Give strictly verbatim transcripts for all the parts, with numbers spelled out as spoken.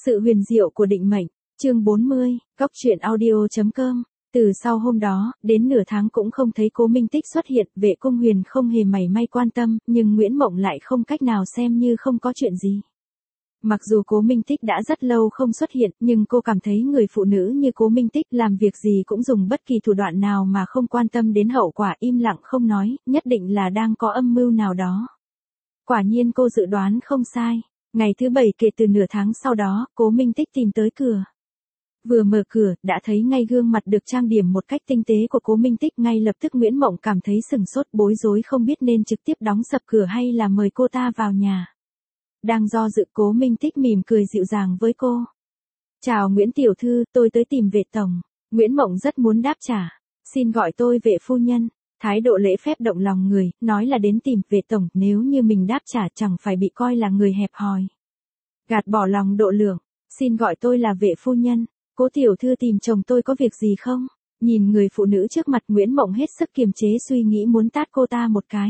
Sự huyền diệu của định mệnh, chương bốn mươi, góc truyện audio.com. Từ sau hôm đó, đến nửa tháng cũng không thấy Cố Minh Tích xuất hiện, Vệ Cung Huyền không hề mảy may quan tâm, nhưng Nguyễn Mộng lại không cách nào xem như không có chuyện gì. Mặc dù Cố Minh Tích đã rất lâu không xuất hiện, nhưng cô cảm thấy người phụ nữ như Cố Minh Tích làm việc gì cũng dùng bất kỳ thủ đoạn nào mà không quan tâm đến hậu quả, im lặng không nói, nhất định là đang có âm mưu nào đó. Quả nhiên cô dự đoán không sai. Ngày thứ bảy kể từ nửa tháng sau đó, Cố Minh Tích tìm tới cửa. Vừa mở cửa, đã thấy ngay gương mặt được trang điểm một cách tinh tế của Cố Minh Tích, ngay lập tức Nguyễn Mộng cảm thấy sừng sốt, bối rối không biết nên trực tiếp đóng sập cửa hay là mời cô ta vào nhà. Đang do dự, Cố Minh Tích mỉm cười dịu dàng với cô. "Chào Nguyễn tiểu thư, tôi tới tìm Vệ tổng." Nguyễn Mộng rất muốn đáp trả. "Xin gọi tôi Vệ phu nhân." Thái độ lễ phép động lòng người, nói là đến tìm Vệ tổng, nếu như mình đáp trả chẳng phải bị coi là người hẹp hòi. Gạt bỏ lòng độ lượng. "Xin gọi tôi là Vệ phu nhân. Cố tiểu thư tìm chồng tôi có việc gì không?" Nhìn người phụ nữ trước mặt, Nguyễn Mộng hết sức kiềm chế suy nghĩ muốn tát cô ta một cái.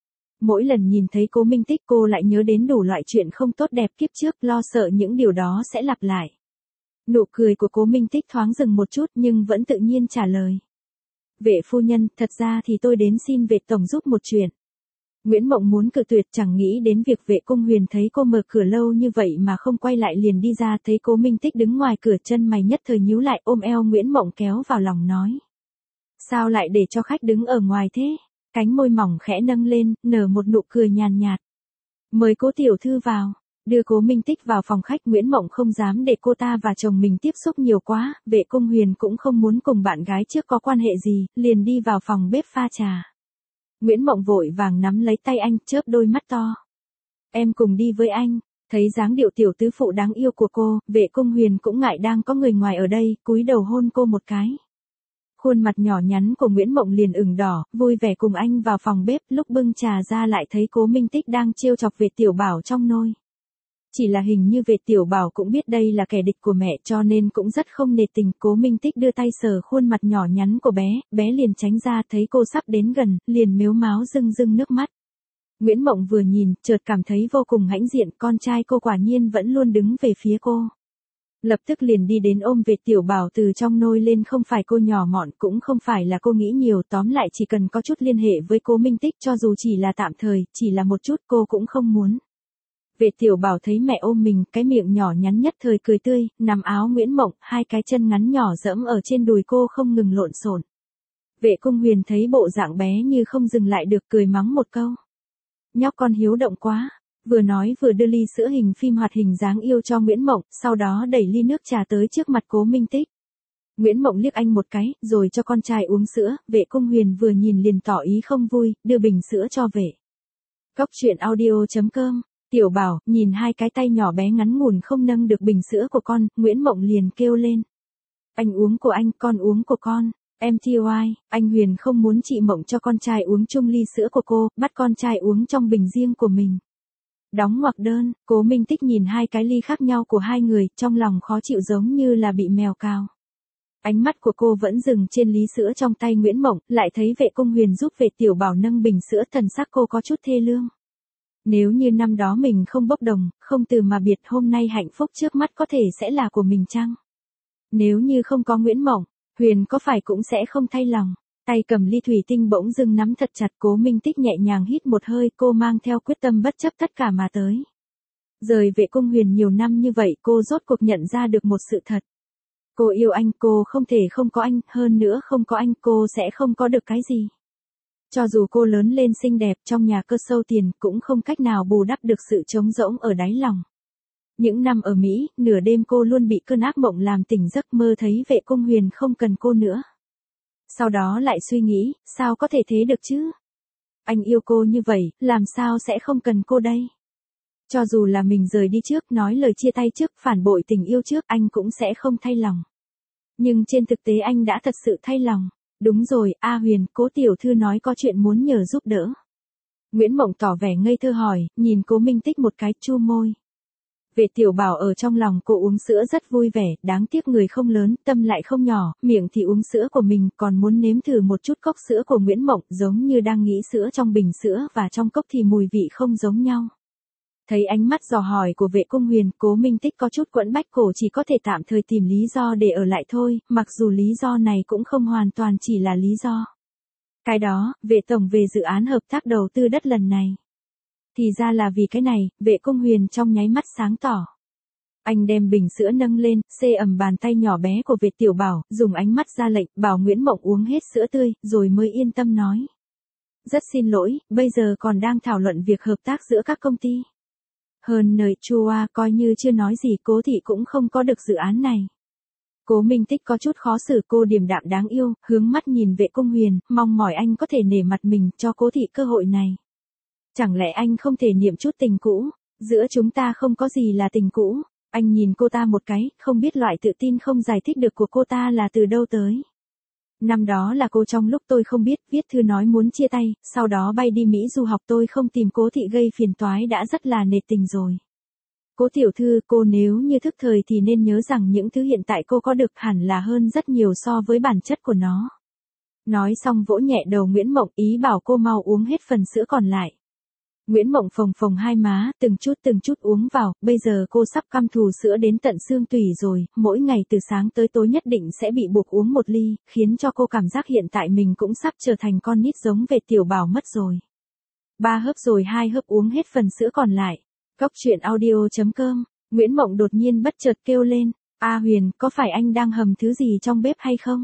Mỗi lần nhìn thấy Cố Minh Tích, cô lại nhớ đến đủ loại chuyện không tốt đẹp kiếp trước, lo sợ những điều đó sẽ lặp lại. Nụ cười của Cố Minh Tích thoáng dừng một chút nhưng vẫn tự nhiên trả lời. "Vệ phu nhân, thật ra thì tôi đến xin Vệ tổng giúp một chuyện." Nguyễn Mộng muốn cự tuyệt, chẳng nghĩ đến việc Vệ Cung Huyền thấy cô mở cửa lâu như vậy mà không quay lại liền đi ra, thấy Cố Minh Tích đứng ngoài cửa, chân mày nhất thời nhíu lại, ôm eo Nguyễn Mộng kéo vào lòng nói. "Sao lại để cho khách đứng ở ngoài thế?" Cánh môi mỏng khẽ nâng lên, nở một nụ cười nhàn nhạt. "Mời Cố tiểu thư vào." Đưa Cố Minh Tích vào phòng khách, Nguyễn Mộng không dám để cô ta và chồng mình tiếp xúc nhiều quá, Vệ Cung Huyền cũng không muốn cùng bạn gái trước có quan hệ gì, liền đi vào phòng bếp pha trà. Nguyễn Mộng vội vàng nắm lấy tay anh, chớp đôi mắt to. "Em cùng đi với anh." Thấy dáng điệu tiểu tứ phụ đáng yêu của cô, Vệ Cung Huyền cũng ngại đang có người ngoài ở đây, cúi đầu hôn cô một cái. Khuôn mặt nhỏ nhắn của Nguyễn Mộng liền ửng đỏ, vui vẻ cùng anh vào phòng bếp, lúc bưng trà ra lại thấy Cố Minh Tích đang trêu chọc Vệ Tiểu Bảo trong nôi. Chỉ là hình như Vệ Tiểu Bảo cũng biết đây là kẻ địch của mẹ cho nên cũng rất không nể tình. Cố Minh Tích đưa tay sờ khuôn mặt nhỏ nhắn của bé, bé liền tránh ra, thấy cô sắp đến gần, liền mếu máo rưng rưng nước mắt. Nguyễn Mộng vừa nhìn, chợt cảm thấy vô cùng hãnh diện, con trai cô quả nhiên vẫn luôn đứng về phía cô. Lập tức liền đi đến ôm Vệ Tiểu Bảo từ trong nôi lên, không phải cô nhỏ mọn, cũng không phải là cô nghĩ nhiều, tóm lại chỉ cần có chút liên hệ với Cố Minh Tích, cho dù chỉ là tạm thời, chỉ là một chút, cô cũng không muốn. Vệ Tiểu Bảo thấy mẹ ôm mình, cái miệng nhỏ nhắn nhất thời cười tươi, nắm áo Nguyễn Mộng, hai cái chân ngắn nhỏ dẫm ở trên đùi cô không ngừng lộn xộn. Vệ Cung Huyền thấy bộ dạng bé như không dừng lại được, cười mắng một câu. "Nhóc con hiếu động quá." Vừa nói vừa đưa ly sữa hình phim hoạt hình dáng yêu cho Nguyễn Mộng, sau đó đẩy ly nước trà tới trước mặt Cố Minh Tích. Nguyễn Mộng liếc anh một cái, rồi cho con trai uống sữa. Vệ Cung Huyền vừa nhìn liền tỏ ý không vui, đưa bình sữa cho Vệ. Góc truyện audio.com. "Tiểu Bảo." Nhìn hai cái tay nhỏ bé ngắn ngủn không nâng được bình sữa của con, Nguyễn Mộng liền kêu lên. "Anh uống của anh, con uống của con." "Em tê oai." Anh Huyền không muốn chị Mộng cho con trai uống chung ly sữa của cô, bắt con trai uống trong bình riêng của mình. Đóng ngoặc đơn. Cố Minh Tích nhìn hai cái ly khác nhau của hai người, trong lòng khó chịu giống như là bị mèo cào. Ánh mắt của cô vẫn dừng trên ly sữa trong tay Nguyễn Mộng, lại thấy Vệ Cung Huyền giúp Vệ Tiểu Bảo nâng bình sữa, thần sắc cô có chút thê lương. Nếu như năm đó mình không bốc đồng, không từ mà biệt, hôm nay hạnh phúc trước mắt có thể sẽ là của mình chăng? Nếu như không có Nguyễn Mộng, Huyền có phải cũng sẽ không thay lòng? Tay cầm ly thủy tinh bỗng dưng nắm thật chặt. Cố Minh Tích nhẹ nhàng hít một hơi, cô mang theo quyết tâm bất chấp tất cả mà tới. Rời Vệ Cung Huyền nhiều năm như vậy, cô rốt cuộc nhận ra được một sự thật. Cô yêu anh, cô không thể không có anh, hơn nữa không có anh cô sẽ không có được cái gì. Cho dù cô lớn lên xinh đẹp trong nhà cơ sâu tiền, cũng không cách nào bù đắp được sự trống rỗng ở đáy lòng. Những năm ở Mỹ, nửa đêm cô luôn bị cơn ác mộng làm tỉnh giấc, mơ thấy Vệ Cung Huyền không cần cô nữa. Sau đó lại suy nghĩ, sao có thể thế được chứ? Anh yêu cô như vậy, làm sao sẽ không cần cô đây? Cho dù là mình rời đi trước, nói lời chia tay trước, phản bội tình yêu trước, anh cũng sẽ không thay lòng. Nhưng trên thực tế anh đã thật sự thay lòng. "Đúng rồi, A Huyền, Cố tiểu thư nói có chuyện muốn nhờ giúp đỡ." Nguyễn Mộng tỏ vẻ ngây thơ hỏi, nhìn Cố Minh Tích một cái, chu môi. Vệ Tiểu Bảo ở trong lòng cô uống sữa rất vui vẻ, đáng tiếc người không lớn, tâm lại không nhỏ, miệng thì uống sữa của mình, còn muốn nếm thử một chút cốc sữa của Nguyễn Mộng, giống như đang nghĩ sữa trong bình sữa và trong cốc thì mùi vị không giống nhau. Thấy ánh mắt dò hỏi của Vệ Cung Huyền, Cố Minh Tích có chút quẫn bách, cổ chỉ có thể tạm thời tìm lý do để ở lại thôi, mặc dù lý do này cũng không hoàn toàn chỉ là lý do. Cái đó, Vệ tổng về dự án hợp tác đầu tư đất lần này. Thì ra là vì cái này, Vệ Cung Huyền trong nháy mắt sáng tỏ. Anh đem bình sữa nâng lên, xê ẩm bàn tay nhỏ bé của Vệ Tiểu Bảo, dùng ánh mắt ra lệnh, bảo Nguyễn Mộng uống hết sữa tươi, rồi mới yên tâm nói. Rất xin lỗi, bây giờ còn đang thảo luận việc hợp tác giữa các công ty. Hơn nơi chua coi như chưa nói gì, Cố thị cũng không có được dự án này. Cố Minh Tích có chút khó xử, cô điềm đạm đáng yêu, hướng mắt nhìn Vệ Cung Huyền, mong mỏi anh có thể nể mặt mình, cho Cố thị cơ hội này. Chẳng lẽ anh không thể niệm chút tình cũ, giữa chúng ta không có gì là tình cũ. Anh nhìn cô ta một cái, không biết loại tự tin không giải thích được của cô ta là từ đâu tới. Năm đó là cô trong lúc tôi không biết, viết thư nói muốn chia tay, sau đó bay đi Mỹ du học, tôi không tìm Cố thị gây phiền toái đã rất là nể tình rồi. Cố tiểu thư, cô nếu như thức thời thì nên nhớ rằng những thứ hiện tại cô có được hẳn là hơn rất nhiều so với bản chất của nó. Nói xong vỗ nhẹ đầu Nguyễn Mộng, ý bảo cô mau uống hết phần sữa còn lại. Nguyễn Mộng phồng phồng hai má, từng chút từng chút uống vào, bây giờ cô sắp căm thù sữa đến tận xương tủy rồi, mỗi ngày từ sáng tới tối nhất định sẽ bị buộc uống một ly, khiến cho cô cảm giác hiện tại mình cũng sắp trở thành con nít giống Vệ Tiểu Bảo mất rồi. Ba hớp rồi hai hớp uống hết phần sữa còn lại. Cốc truyện audio chấm com, Nguyễn Mộng đột nhiên bất chợt kêu lên, A Huyền, có phải anh đang hầm thứ gì trong bếp hay không?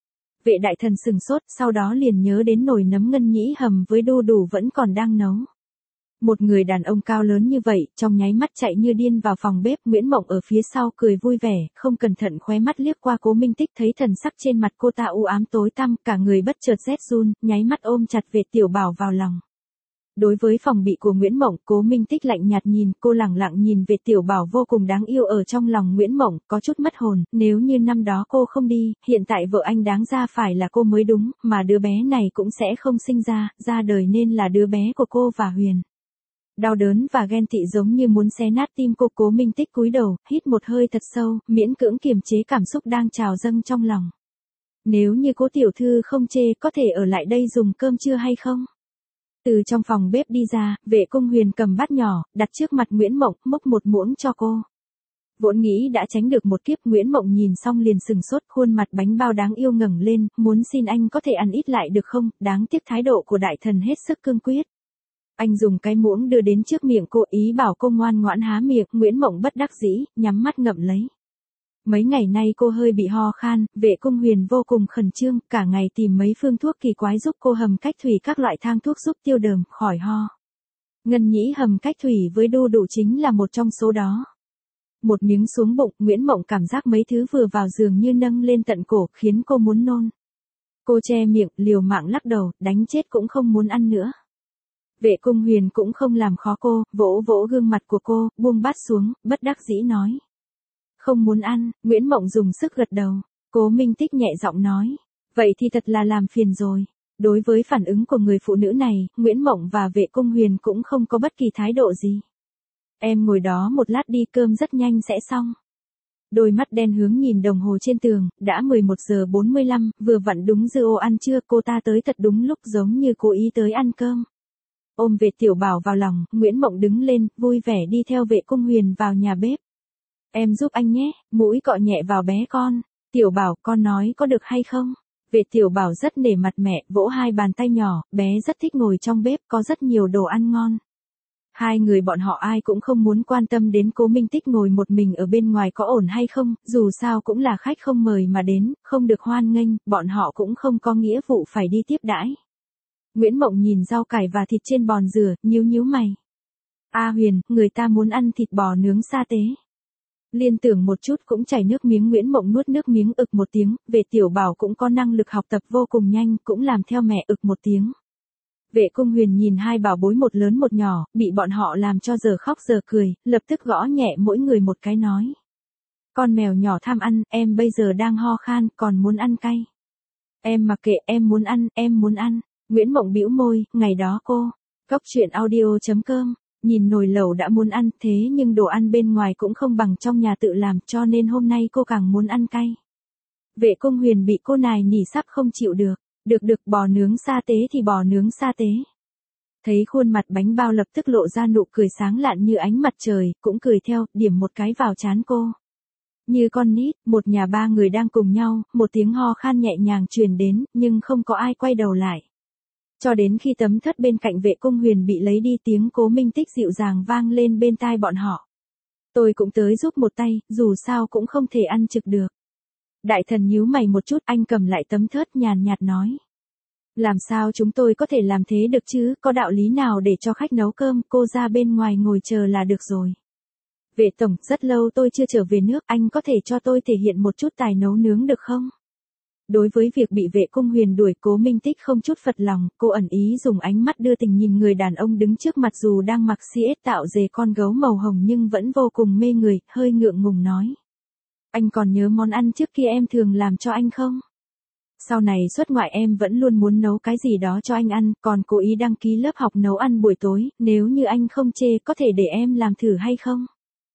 Vệ đại thần sừng sốt, sau đó liền nhớ đến nồi nấm ngân nhĩ hầm với đu đủ vẫn còn đang nấu. Một người đàn ông cao lớn như vậy, trong nháy mắt chạy như điên vào phòng bếp, Nguyễn Mộng ở phía sau cười vui vẻ, không cẩn thận khóe mắt liếc qua Cố Minh Tích, thấy thần sắc trên mặt cô ta u ám tối tăm, cả người bất chợt rét run, nháy mắt ôm chặt Vệ Tiểu Bảo vào lòng. Đối với phòng bị của Nguyễn Mộng, Cố Minh Tích lạnh nhạt nhìn, cô lẳng lặng nhìn Vệ Tiểu Bảo vô cùng đáng yêu ở trong lòng Nguyễn Mộng, có chút mất hồn, nếu như năm đó cô không đi, hiện tại vợ anh đáng ra phải là cô mới đúng, mà đứa bé này cũng sẽ không sinh ra, ra đời nên là đứa bé của cô và Huyền. Đau đớn và ghen tị giống như muốn xé nát tim cô. Cố Minh Tích cúi đầu, hít một hơi thật sâu, miễn cưỡng kiềm chế cảm xúc đang trào dâng trong lòng. Nếu như Cố tiểu thư không chê, có thể ở lại đây dùng cơm trưa hay không? Từ trong phòng bếp đi ra, Vệ Cung Huyền cầm bát nhỏ, đặt trước mặt Nguyễn Mộng, múc một muỗng cho cô. Vốn nghĩ đã tránh được một kiếp, Nguyễn Mộng nhìn xong liền sừng sốt, khuôn mặt bánh bao đáng yêu ngẩng lên, muốn xin anh có thể ăn ít lại được không, đáng tiếc thái độ của đại thần hết sức cương quyết. Anh dùng cái muỗng đưa đến trước miệng cô, ý bảo cô ngoan ngoãn há miệng, Nguyễn Mộng bất đắc dĩ, nhắm mắt ngậm lấy. Mấy ngày nay cô hơi bị ho khan, Vệ Cung Huyền vô cùng khẩn trương, cả ngày tìm mấy phương thuốc kỳ quái giúp cô hầm cách thủy, các loại thang thuốc giúp tiêu đờm, khỏi ho. Ngân nhĩ hầm cách thủy với đu đủ chính là một trong số đó. Một miếng xuống bụng, Nguyễn Mộng cảm giác mấy thứ vừa vào giường như nâng lên tận cổ, khiến cô muốn nôn. Cô che miệng, liều mạng lắc đầu, đánh chết cũng không muốn ăn nữa. Vệ Cung Huyền cũng không làm khó cô, vỗ vỗ gương mặt của cô, buông bát xuống, bất đắc dĩ nói. Không muốn ăn, Nguyễn Mộng dùng sức gật đầu. Cố Minh Tích nhẹ giọng nói. Vậy thì thật là làm phiền rồi. Đối với phản ứng của người phụ nữ này, Nguyễn Mộng và Vệ Cung Huyền cũng không có bất kỳ thái độ gì. Em ngồi đó một lát đi, cơm rất nhanh sẽ xong. Đôi mắt đen hướng nhìn đồng hồ trên tường, đã mười một giờ bốn mươi lăm, vừa vặn đúng giờ ô ăn trưa, cô ta tới thật đúng lúc, giống như cố ý tới ăn cơm. Ôm Vệ Tiểu Bảo vào lòng, Nguyễn Mộng đứng lên, vui vẻ đi theo Vệ Cung Huyền vào nhà bếp. Em giúp anh nhé, mũi cọ nhẹ vào bé con. Tiểu Bảo, con nói có được hay không? Vệ Tiểu Bảo rất nể mặt mẹ, vỗ hai bàn tay nhỏ, bé rất thích ngồi trong bếp, có rất nhiều đồ ăn ngon. Hai người bọn họ ai cũng không muốn quan tâm đến Cố Minh Tích ngồi một mình ở bên ngoài có ổn hay không, dù sao cũng là khách không mời mà đến, không được hoan nghênh, bọn họ cũng không có nghĩa vụ phải đi tiếp đãi. Nguyễn Mộng nhìn rau cải và thịt trên bòn dừa, nhíu nhíu mày. A Huyền, người ta muốn ăn thịt bò nướng sa tế. Liên tưởng một chút cũng chảy nước miếng, Nguyễn Mộng nuốt nước miếng ực một tiếng, Vệ Tiểu Bảo cũng có năng lực học tập vô cùng nhanh, cũng làm theo mẹ ực một tiếng. Vệ Cung Huyền nhìn hai bảo bối một lớn một nhỏ, bị bọn họ làm cho giờ khóc giờ cười, lập tức gõ nhẹ mỗi người một cái nói. Con mèo nhỏ tham ăn, em bây giờ đang ho khan, còn muốn ăn cay. Em mặc kệ, em muốn ăn, em muốn ăn. Nguyễn Mộng bĩu môi, ngày đó cô. Cốc truyện audio chấm com. Nhìn nồi lẩu đã muốn ăn, thế nhưng đồ ăn bên ngoài cũng không bằng trong nhà tự làm, cho nên hôm nay cô càng muốn ăn cay. Vệ Cung Huyền bị cô nài nỉ sắp không chịu được. Được được, bò nướng sa tế thì bò nướng sa tế. Thấy khuôn mặt bánh bao lập tức lộ ra nụ cười sáng lạn như ánh mặt trời, cũng cười theo, điểm một cái vào trán cô. Như con nít, một nhà ba người đang cùng nhau, một tiếng ho khan nhẹ nhàng truyền đến, nhưng không có ai quay đầu lại. Cho đến khi tấm thất bên cạnh Vệ Cung Huyền bị lấy đi, tiếng Cố Minh Tích dịu dàng vang lên bên tai bọn họ. Tôi cũng tới giúp một tay, dù sao cũng không thể ăn trực được. Đại thần nhíu mày một chút, anh cầm lại tấm thớt nhàn nhạt nói. Làm sao chúng tôi có thể làm thế được chứ, có đạo lý nào để cho khách nấu cơm, cô ra bên ngoài ngồi chờ là được rồi. Vệ tổng, rất lâu tôi chưa trở về nước, anh có thể cho tôi thể hiện một chút tài nấu nướng được không? Đối với việc bị Vệ Cung Huyền đuổi, Cố Minh Tích không chút phật lòng, cô ẩn ý dùng ánh mắt đưa tình nhìn người đàn ông đứng trước mặt, dù đang mặc si ết tạo dề con gấu màu hồng nhưng vẫn vô cùng mê người, hơi ngượng ngùng nói. Anh còn nhớ món ăn trước kia em thường làm cho anh không? Sau này xuất ngoại em vẫn luôn muốn nấu cái gì đó cho anh ăn, còn cố ý đăng ký lớp học nấu ăn buổi tối, nếu như anh không chê có thể để em làm thử hay không?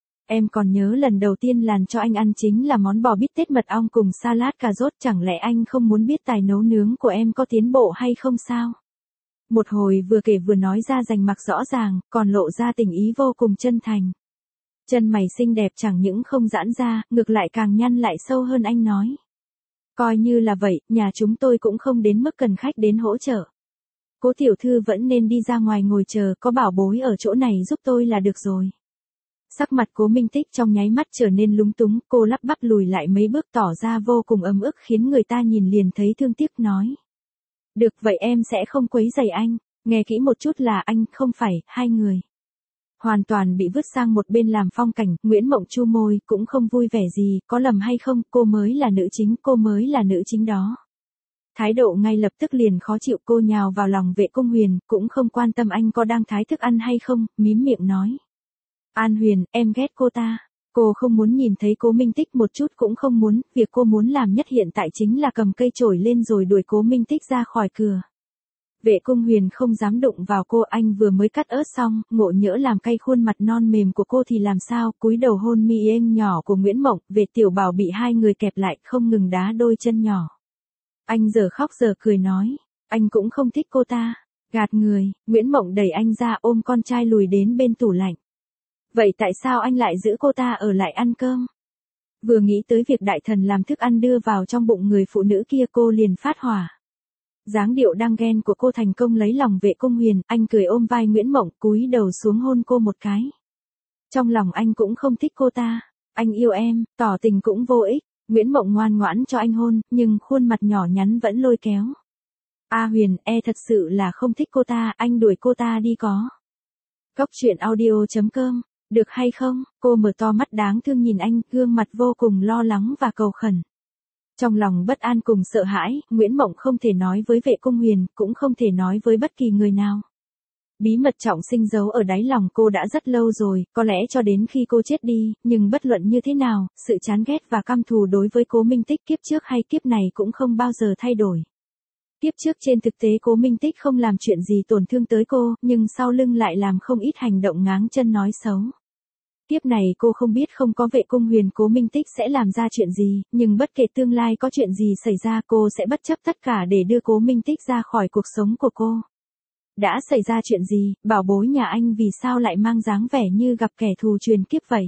Em còn nhớ lần đầu tiên làm cho anh ăn chính là món bò bít tết mật ong cùng salad cà rốt, chẳng lẽ anh không muốn biết tài nấu nướng của em có tiến bộ hay không sao? Một hồi vừa kể vừa nói ra rành mạch rõ ràng, còn lộ ra tình ý vô cùng chân thành. Chân mày xinh đẹp chẳng những không giãn ra, ngược lại càng nhăn lại sâu hơn, anh nói. Coi như là vậy, nhà chúng tôi cũng không đến mức cần khách đến hỗ trợ. Cố tiểu thư vẫn nên đi ra ngoài ngồi chờ, có bảo bối ở chỗ này giúp tôi là được rồi. Sắc mặt Cố Minh Tích trong nháy mắt trở nên lúng túng, cô lắp bắp lùi lại mấy bước tỏ ra vô cùng ấm ức, khiến người ta nhìn liền thấy thương tiếc, nói. Được vậy em sẽ không quấy rầy anh, nghe kỹ một chút là anh, không phải, hai người. Hoàn toàn bị vứt sang một bên làm phong cảnh, Nguyễn Mộng chu môi, cũng không vui vẻ gì, có lầm hay không, cô mới là nữ chính, cô mới là nữ chính đó. Thái độ ngay lập tức liền khó chịu, cô nhào vào lòng Vệ Cung Huyền, cũng không quan tâm anh có đang thái thức ăn hay không, mím miệng nói. An Huyền, em ghét cô ta. Cô không muốn nhìn thấy Cố Minh Tích một chút cũng không muốn, việc cô muốn làm nhất hiện tại chính là cầm cây chổi lên rồi đuổi Cố Minh Tích ra khỏi cửa. Vệ Cung Huyền không dám đụng vào cô, anh vừa mới cắt ớt xong, ngộ nhỡ làm cay khuôn mặt non mềm của cô thì làm sao, cúi đầu hôn mi êm nhỏ của Nguyễn Mộng, Vệ Tiểu Bảo bị hai người kẹp lại, không ngừng đá đôi chân nhỏ. Anh giờ khóc giờ cười nói, anh cũng không thích cô ta. Gạt người, Nguyễn Mộng đẩy anh ra, ôm con trai lùi đến bên tủ lạnh. Vậy tại sao anh lại giữ cô ta ở lại ăn cơm? Vừa nghĩ tới việc đại thần làm thức ăn đưa vào trong bụng người phụ nữ kia, cô liền phát hỏa. Dáng điệu đang ghen của cô thành công lấy lòng Vệ Cung Huyền, anh cười ôm vai Nguyễn Mộng, cúi đầu xuống hôn cô một cái. Trong lòng anh cũng không thích cô ta, anh yêu em, tỏ tình cũng vô ích. Nguyễn Mộng ngoan ngoãn cho anh hôn, nhưng khuôn mặt nhỏ nhắn vẫn lôi kéo. A Huyền, e thật sự là không thích cô ta, anh đuổi cô ta đi có. Cốc truyện audio chấm com, được hay không? Cô mở to mắt đáng thương nhìn anh, gương mặt vô cùng lo lắng và cầu khẩn. Trong lòng bất an cùng sợ hãi, Nguyễn Mộng không thể nói với Vệ Cung Huyền, cũng không thể nói với bất kỳ người nào. Bí mật trọng sinh giấu ở đáy lòng cô đã rất lâu rồi, có lẽ cho đến khi cô chết đi, nhưng bất luận như thế nào, sự chán ghét và căm thù đối với Cố Minh Tích kiếp trước hay kiếp này cũng không bao giờ thay đổi. Kiếp trước trên thực tế Cố Minh Tích không làm chuyện gì tổn thương tới cô, nhưng sau lưng lại làm không ít hành động ngáng chân nói xấu. Kiếp này cô không biết không có Vệ Cung Huyền Cố Minh Tích sẽ làm ra chuyện gì, nhưng bất kể tương lai có chuyện gì xảy ra cô sẽ bất chấp tất cả để đưa Cố Minh Tích ra khỏi cuộc sống của cô. Đã xảy ra chuyện gì, bảo bối nhà anh vì sao lại mang dáng vẻ như gặp kẻ thù truyền kiếp vậy?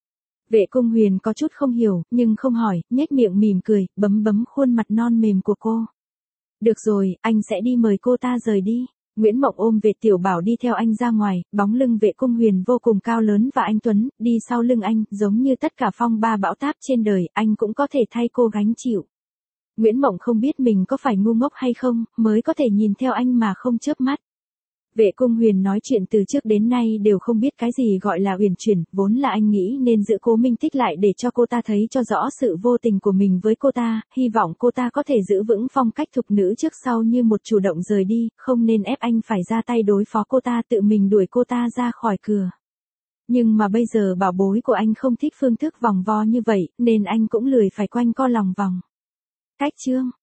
Vệ Cung Huyền có chút không hiểu, nhưng không hỏi, nhếch miệng mỉm cười, bấm bấm khuôn mặt non mềm của cô. Được rồi, anh sẽ đi mời cô ta rời đi. Nguyễn Mộng ôm Vệ Tiểu Bảo đi theo anh ra ngoài, bóng lưng Vệ Cung Huyền vô cùng cao lớn và anh tuấn, đi sau lưng anh, giống như tất cả phong ba bão táp trên đời, anh cũng có thể thay cô gánh chịu. Nguyễn Mộng không biết mình có phải ngu ngốc hay không, mới có thể nhìn theo anh mà không chớp mắt. Vệ Cung Huyền nói chuyện từ trước đến nay đều không biết cái gì gọi là uyển chuyển, vốn là anh nghĩ nên giữ Cố Minh Tích lại để cho cô ta thấy cho rõ sự vô tình của mình với cô ta, hy vọng cô ta có thể giữ vững phong cách thục nữ trước sau như một chủ động rời đi, không nên ép anh phải ra tay đối phó cô ta, tự mình đuổi cô ta ra khỏi cửa. Nhưng mà bây giờ bảo bối của anh không thích phương thức vòng vo như vậy, nên anh cũng lười phải quanh co lòng vòng. Cách chương